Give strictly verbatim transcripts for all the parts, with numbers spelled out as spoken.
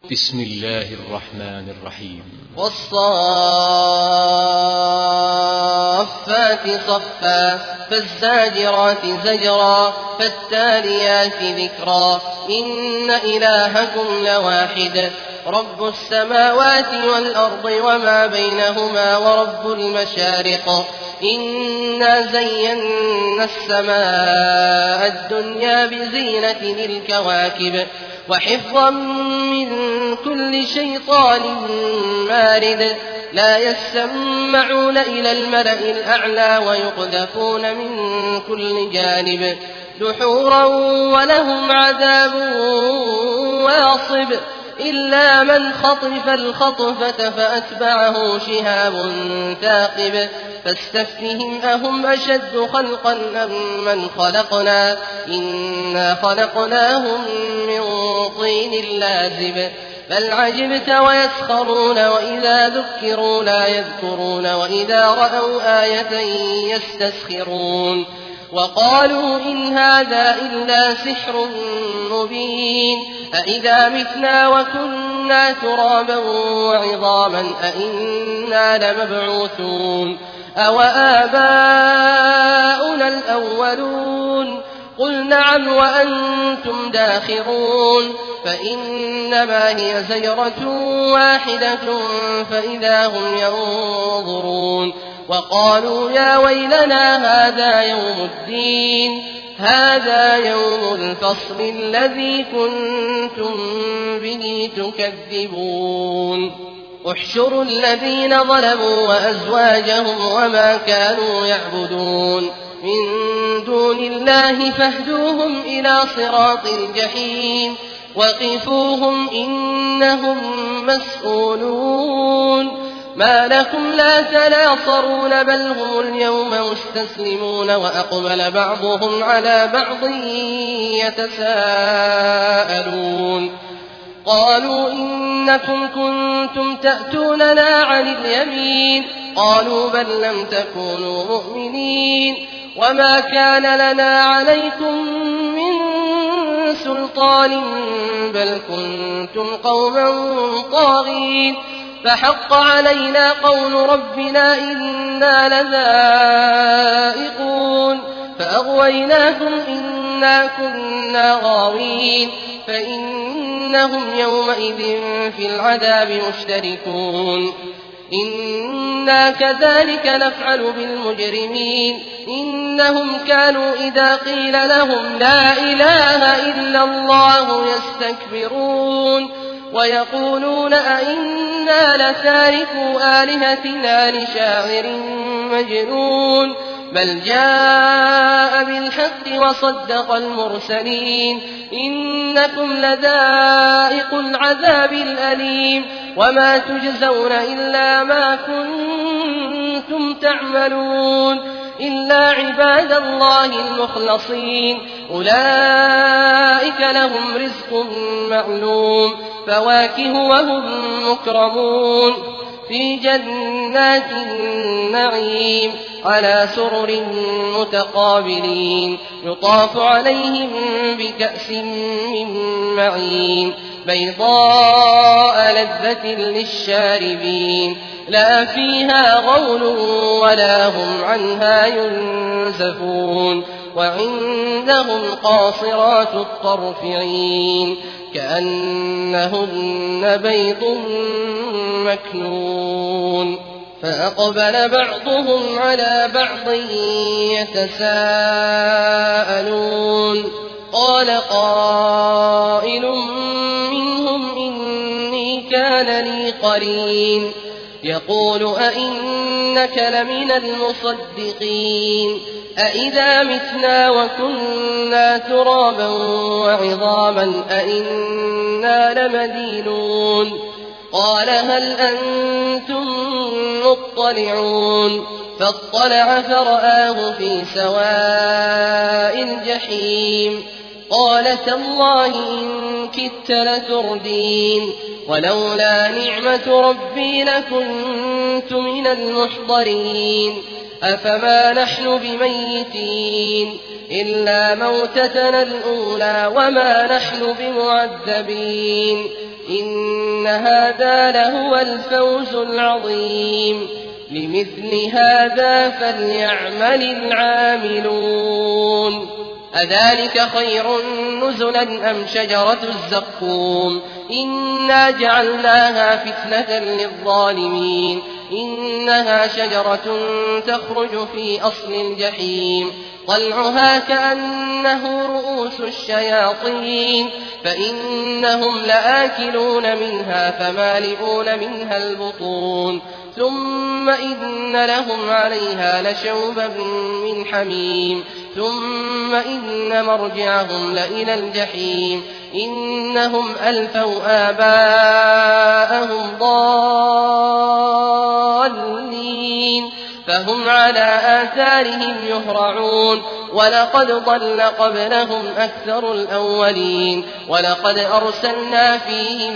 بسم الله الرحمن الرحيم. والصافات صفا فالزاجرات زجرا فالتاليات ذكرا إن إلهكم لواحد رب السماوات والأرض وما بينهما ورب المشارق إنا زينا السماء الدنيا بزينة للكواكب وحفظا من كل شيطان مارد لا يسمعون إلى الملأ الأعلى ويقذفون من كل جانب دحورا ولهم عذاب واصب إلا من خطف الخطفة فأتبعه شهاب ثاقب فاستفتهم أهم أشد خلقا أم من خلقنا إنا خلقناهم من طين لازب بل عجبت ويسخرون وإذا ذكروا لا يذكرون وإذا رأوا آية يستسخرون وقالوا إن هذا إلا سحر مبين أإذا متنا وكنا ترابا وعظاما أإنا لمبعوثون أوآباؤنا الأولون قل نعم وأنتم داخرون فإنما هي زجرة واحدة فإذا هم ينظرون وقالوا يا ويلنا هذا يوم الدين هذا يوم الفصل الذي كنتم به تكذبون احشروا الذين ظلموا وأزواجهم وما كانوا يعبدون من دون الله فاهدوهم إلى صراط الجحيم وقفوهم إنهم مسؤولون ما لكم لا تناصرون بل هم اليوم مستسلمون وأقبل بعضهم على بعض يتساءلون قالوا إنكم كنتم تأتوننا عن اليمين قالوا بل لم تكونوا مؤمنين وما كان لنا عليكم من سلطان بل كنتم قوما طاغين فحق علينا قول ربنا إنا لذائقون فأغويناكم إنا كنا غاوين فإنهم يومئذ في العذاب مشتركون إنا كذلك نفعل بالمجرمين إنهم كانوا إذا قيل لهم لا إله إلا الله يستكبرون ويقولون أئنا لتاركوا آلهتنا لشاعر مجنون بل جاء بالحق وصدق المرسلين إنكم لذائق العذاب الأليم وما تجزون إلا ما كنتم تعملون إلا عباد الله المخلصين أولئك لهم رزق معلوم فواكه وهم مكرمون في جنات النعيم على سرر متقابلين يطاف عليهم بكأس من معين بيضاء لذة للشاربين لا فيها غول ولا هم عنها ينزفون وعندهم قاصرات الطرف عين كأنهن بيض مكنون فأقبل بعضهم على بعض يتساءلون قال قائل منهم إني كان لي قرين يقول أئنك لمن المصدقين أئذا متنا وكنا ترابا وعظاما أئنا لمدينون قال هل أنتم مطلعون فاطلع فرآه في سواء الجحيم قال تالله إن كدت لتردين ولولا نعمة ربي لكنت من المحضرين أفما نحن بميتين إلا موتتنا الأولى وما نحن بمعذبين إن هذا لهو الفوز العظيم لمثل هذا فليعمل العاملون أذلك خير نزلا أم شجرة الزقوم إنا جعلناها فتنة للظالمين إنها شجرة تخرج في أصل الجحيم طلعها كأنه رؤوس الشياطين فإنهم لآكلون منها فمالئون منها البطون ثم إن لهم عليها لشوبا من حميم ثم إن مرجعهم لإلى الجحيم إنهم ألفوا آباءهم ضالين فهم على آثارهم يهرعون ولقد ضل قبلهم أكثر الأولين ولقد أرسلنا فيهم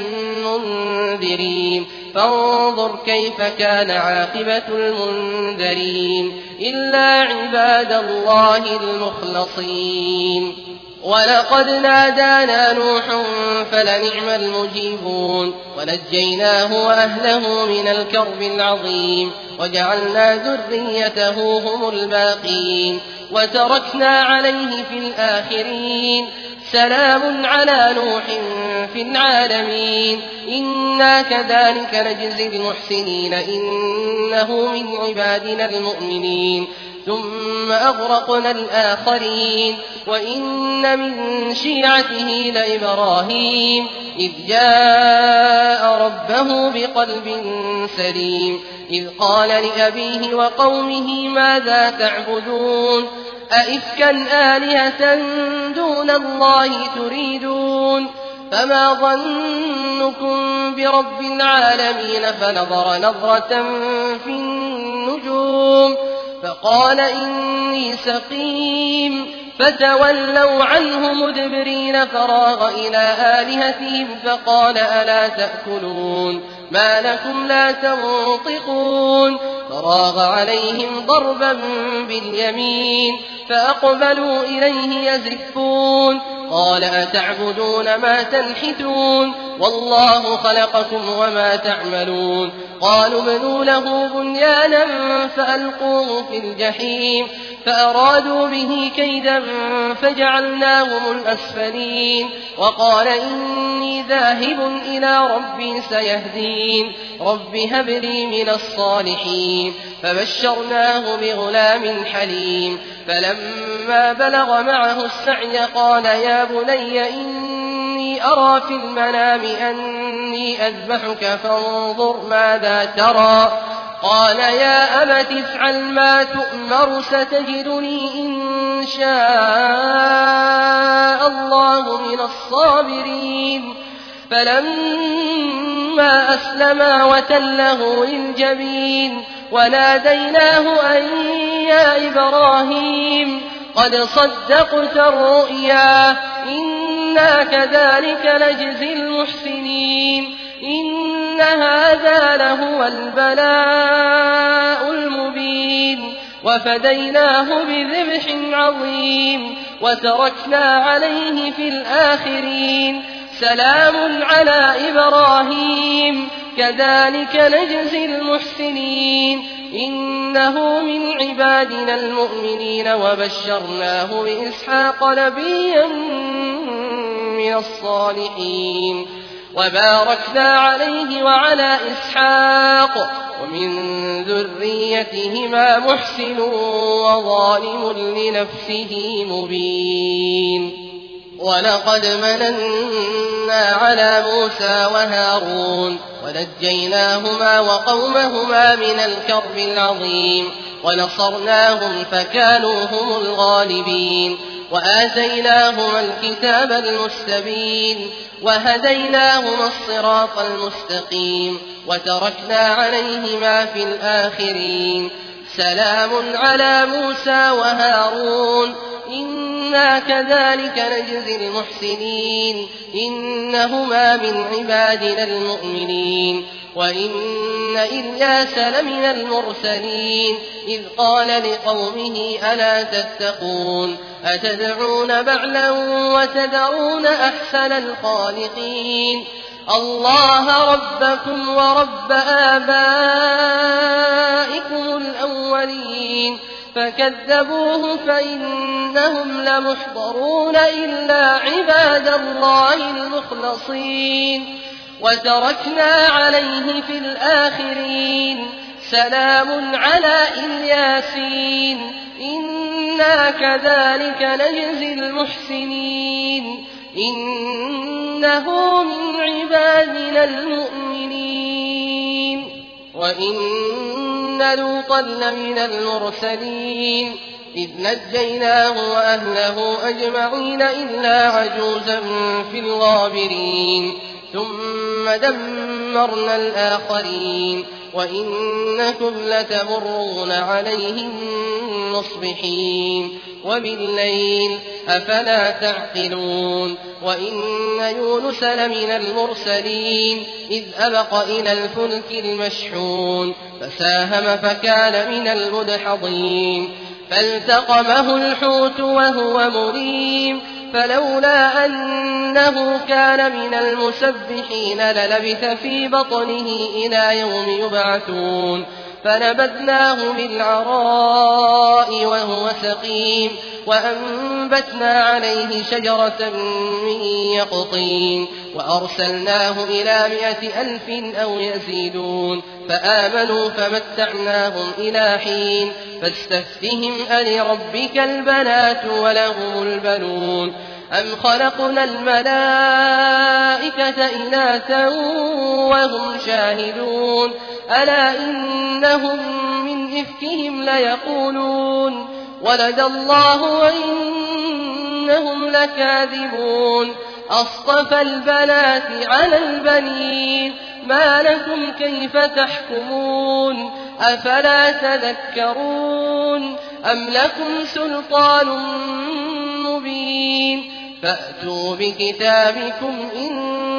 منذرين فانظر كيف كان عاقبة المنذرين إلا عباد الله المخلصين ولقد نادانا نوح فلنعم المجيبون ونجيناه وأهله من الكرب العظيم وجعلنا ذريته هم الباقين وتركنا عليه في الآخرين سلام على نوح في العالمين إنا كذلك نجزي المحسنين إنه من عبادنا المؤمنين ثم أغرقنا الآخرين وإن من شيعته لإبراهيم إذ جاء ربه بقلب سليم إذ قال لأبيه وقومه ماذا تعبدون أئفكا آلهة دون الله تريدون فما ظنكم برب العالمين فنظر نظرة في النجوم فقال إني سقيم فتولوا عنه مدبرين فراغ إلى آلهتهم فقال ألا تأكلون ما لكم لا تنطقون فراغ عليهم ضربا باليمين فأقبلوا إليه يزفون قال أتعبدون ما تنحتون والله خلقكم وما تعملون قالوا ابنوا له بنيانا فألقوه في الجحيم فأرادوا به كيدا فجعلناهم الأسفلين وقال إني ذاهب إلى ربي سيهدين رب هب لي من الصالحين فبشرناه بغلام حليم فلما بلغ معه السعي قال يا بني إني أرى في المنام أني أذبحك فانظر ماذا ترى قال يا أبت افعل ما تؤمر ستجدني إن شاء الله من الصابرين فلما أسلما وتله للجبين وناديناه أن يا إبراهيم قد صدقت الرؤيا إنا كذلك نجزي المحسنين إن هذا لهو البلاء المبين وفديناه بذبح عظيم وتركنا عليه في الآخرين سلام على إبراهيم كذلك نجزي المحسنين إنه من عبادنا المؤمنين وبشرناه بإسحاق نبيا من الصالحين وباركنا عليه وعلى إسحاق ومن ذريتهما محسن وظالم لنفسه مبين ولقد مننا على موسى وهارون ونجيناهما وقومهما من الكرب العظيم ونصرناهم فكانوا هم الغالبين وآتيناهما الكتاب المستبين وهديناهما الصراط المستقيم وتركنا عليهما في الآخرين سلام على موسى وهارون إنا كذلك نجزي المحسنين إنهما من عبادنا المؤمنين وإن إلياس لمن المرسلين إذ قال لقومه ألا تتقون أتدعون بعلا وتذرون أحسن الخالقين الله ربكم ورب آبائكم الأولين فكذبوه فإنهم لمحضرون إلا عباد الله المخلصين وتركنا عليه في الآخرين سلام على الياسين إنا كذلك نجزي المحسنين إنه من عبادنا المؤمنين وإن لوطا لمن المرسلين إذ نجيناه وأهله أجمعين إلا عجوزا في الغابرين ثم دمرنا الآخرين وإنكم لتمرون عليهم مصبحين وبالليل أفلا تعقلون وإن يونس لمن المرسلين إذ أبق إلى الفلك المشحون فساهم فكان من المدحضين فالتقمه الحوت وهو مليم فلولا أنه كان من المسبحين للبث في بطنه إلى يوم يبعثون فنبذناه بالعراء وهو سقيم وأنبتنا عليه شجرة من يقطين وأرسلناه إلى مائة ألف أو يزيدون فآمنوا فمتعناهم إلى حين فاستفتهم ألربك البنات ولهم البنون أم خلقنا الملائكة إناثا وهم شاهدون ألا إنهم من إفكهم ليقولون ولد الله وإنهم لكاذبون أصطفى البنات على البنين ما لكم كيف تحكمون أفلا تذكرون أم لكم سلطان مبين فأتوا بكتابكم إن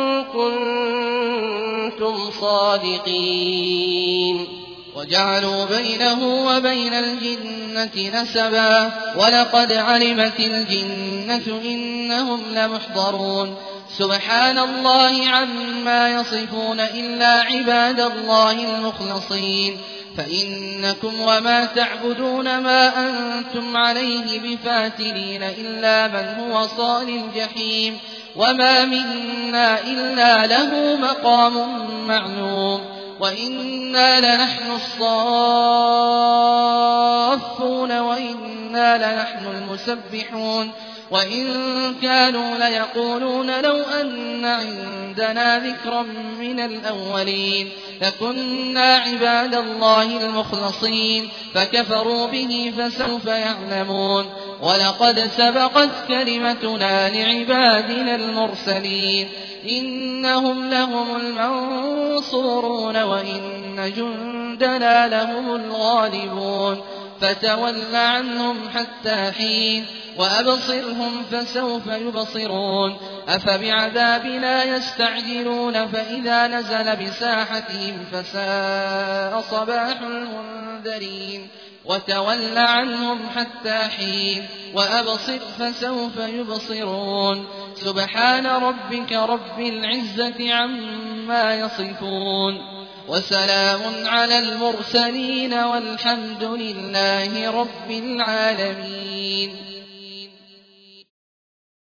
كنتم صادقين وجعلوا بينه وبين الجنة نسبا ولقد علمت الجنة إنهم لمحضرون سبحان الله عما يصفون إلا عباد الله المخلصين فإنكم وما تعبدون ما أنتم عليه بفاتنين إلا من هو صال الجحيم وما منا إلا له مقام معلوم وإنا لنحن الصافون وإنا لنحن المسبحون وإن كانوا ليقولون لو أن عندنا ذكرا من الأولين لكنا عباد الله المخلصين فكفروا به فسوف يعلمون ولقد سبقت كلمتنا لعبادنا المرسلين إنهم لهم المنصورون وإن جندنا لهم الغالبون فتول عنهم حتى حين وأبصرهم فسوف يبصرون أفبعذابنا يستعجلون فإذا نزل بساحتهم فساء صباح المنذرين وتول عنهم حتى حين وأبصر فسوف يبصرون سبحان ربك رب العزة عما يصفون وسلام على المرسلين والحمد لله رب العالمين.